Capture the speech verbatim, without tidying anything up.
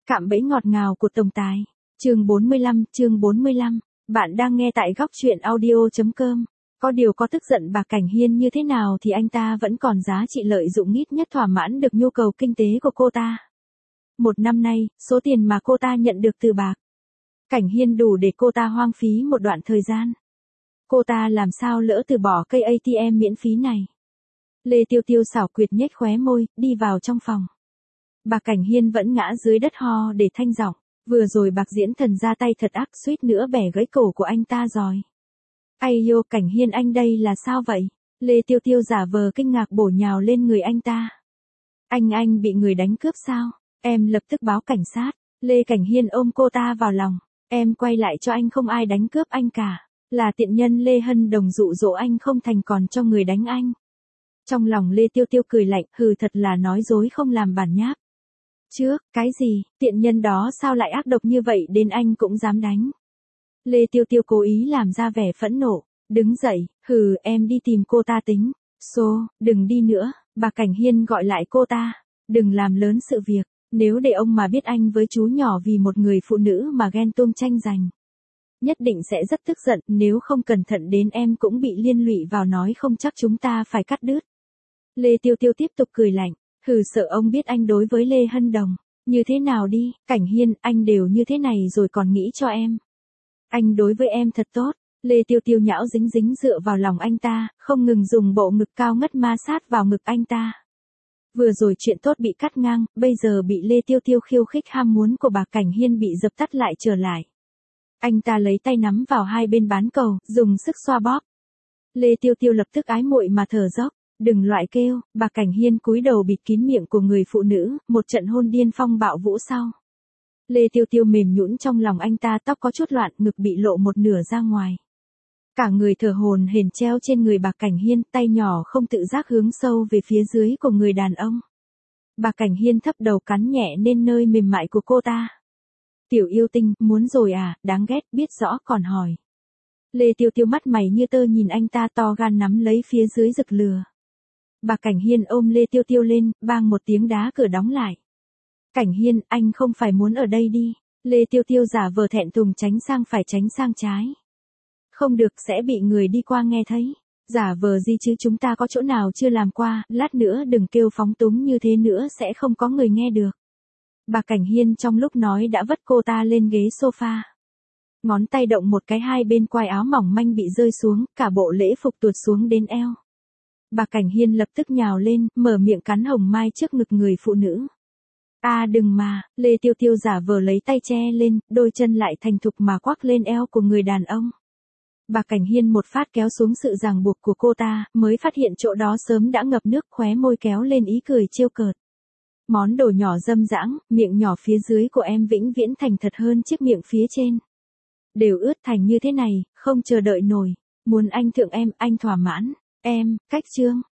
Cạm bẫy ngọt ngào của tổng tài. Chương bốn mươi lăm, chương bốn mươi lăm. Bạn đang nghe tại góc truyện audio chấm com. Có điều có tức giận bà Cảnh Hiên như thế nào thì anh ta vẫn còn giá trị lợi dụng ít nhất thỏa mãn được nhu cầu kinh tế của cô ta. Một năm nay, số tiền mà cô ta nhận được từ bạc Cảnh Hiên đủ để cô ta hoang phí một đoạn thời gian. Cô ta làm sao lỡ từ bỏ cây a tê em miễn phí này. Lê Tiêu Tiêu xảo quyệt nhếch khóe môi, đi vào trong phòng. Bà Cảnh Hiên vẫn ngã dưới đất ho để thanh giọng. Vừa rồi bạc diễn thần ra tay thật ác, suýt nữa bẻ gãy cổ của anh ta rồi. Ây yo, Cảnh Hiên anh đây là sao vậy? Lê Tiêu Tiêu giả vờ kinh ngạc bổ nhào lên người anh ta. Anh anh bị người đánh cướp sao? Em lập tức báo cảnh sát. Lê Cảnh Hiên ôm cô ta vào lòng. Em quay lại cho anh, không ai đánh cướp anh cả. Là tiện nhân Lê Hân Đồng dụ dỗ anh không thành còn cho người đánh anh. Trong lòng Lê Tiêu Tiêu cười lạnh, hừ, thật là nói dối không làm bản nháp. Trước, cái gì, tiện nhân đó sao lại ác độc như vậy đến anh cũng dám đánh. Lê Tiêu Tiêu cố ý làm ra vẻ phẫn nộ, đứng dậy, hừ, em đi tìm cô ta tính. Xô, đừng đi nữa, bà Cảnh Hiên gọi lại cô ta, đừng làm lớn sự việc, nếu để ông mà biết anh với chú nhỏ vì một người phụ nữ mà ghen tuông tranh giành. Nhất định sẽ rất tức giận, nếu không cẩn thận đến em cũng bị liên lụy vào, nói không chắc chúng ta phải cắt đứt. Lê Tiêu Tiêu tiếp tục cười lạnh. Hừ, sợ ông biết anh đối với Lê Hân Đồng như thế nào đi, Cảnh Hiên, anh đều như thế này rồi còn nghĩ cho em. Anh đối với em thật tốt. Lê Tiêu Tiêu nhão dính dính dựa vào lòng anh ta, không ngừng dùng bộ ngực cao ngất ma sát vào ngực anh ta. Vừa rồi chuyện tốt bị cắt ngang, bây giờ bị Lê Tiêu Tiêu khiêu khích, ham muốn của bà Cảnh Hiên bị dập tắt lại trở lại. Anh ta lấy tay nắm vào hai bên bán cầu, dùng sức xoa bóp. Lê Tiêu Tiêu lập tức ái muội mà thở dốc. Đừng loại kêu, bà Cảnh Hiên cúi đầu bịt kín miệng của người phụ nữ, một trận hôn điên phong bạo vũ sau. Lê Tiêu Tiêu mềm nhũn trong lòng anh ta, tóc có chút loạn, ngực bị lộ một nửa ra ngoài. Cả người thở hổn hển treo trên người bà Cảnh Hiên, tay nhỏ không tự giác hướng sâu về phía dưới của người đàn ông. Bà Cảnh Hiên thấp đầu cắn nhẹ lên nơi mềm mại của cô ta. Tiểu yêu tinh, muốn rồi à, đáng ghét, biết rõ còn hỏi. Lê Tiêu Tiêu mắt mày như tơ nhìn anh ta, to gan nắm lấy phía dưới rực lừa. Bà Cảnh Hiên ôm Lê Tiêu Tiêu lên, bang một tiếng đá cửa đóng lại. Cảnh Hiên, anh không phải muốn ở đây đi. Lê Tiêu Tiêu giả vờ thẹn thùng tránh sang phải tránh sang trái. Không được, sẽ bị người đi qua nghe thấy. Giả vờ gì chứ, chúng ta có chỗ nào chưa làm qua, lát nữa đừng kêu phóng túng như thế nữa sẽ không có người nghe được. Bà Cảnh Hiên trong lúc nói đã vất cô ta lên ghế sofa. Ngón tay động một cái, hai bên quai áo mỏng manh bị rơi xuống, cả bộ lễ phục tuột xuống đến eo. Bà Cảnh Hiên lập tức nhào lên, mở miệng cắn hồng mai trước ngực người phụ nữ. À đừng mà, Lê Tiêu Tiêu giả vờ lấy tay che lên, đôi chân lại thành thục mà quắc lên eo của người đàn ông. Bà Cảnh Hiên một phát kéo xuống sự ràng buộc của cô ta, mới phát hiện chỗ đó sớm đã ngập nước, khóe môi kéo lên ý cười trêu cợt. Món đồ nhỏ dâm dãng, miệng nhỏ phía dưới của em vĩnh viễn thành thật hơn chiếc miệng phía trên. Đều ướt thành như thế này, không chờ đợi nổi. Muốn anh thượng em, anh thỏa mãn. Em, cách chương.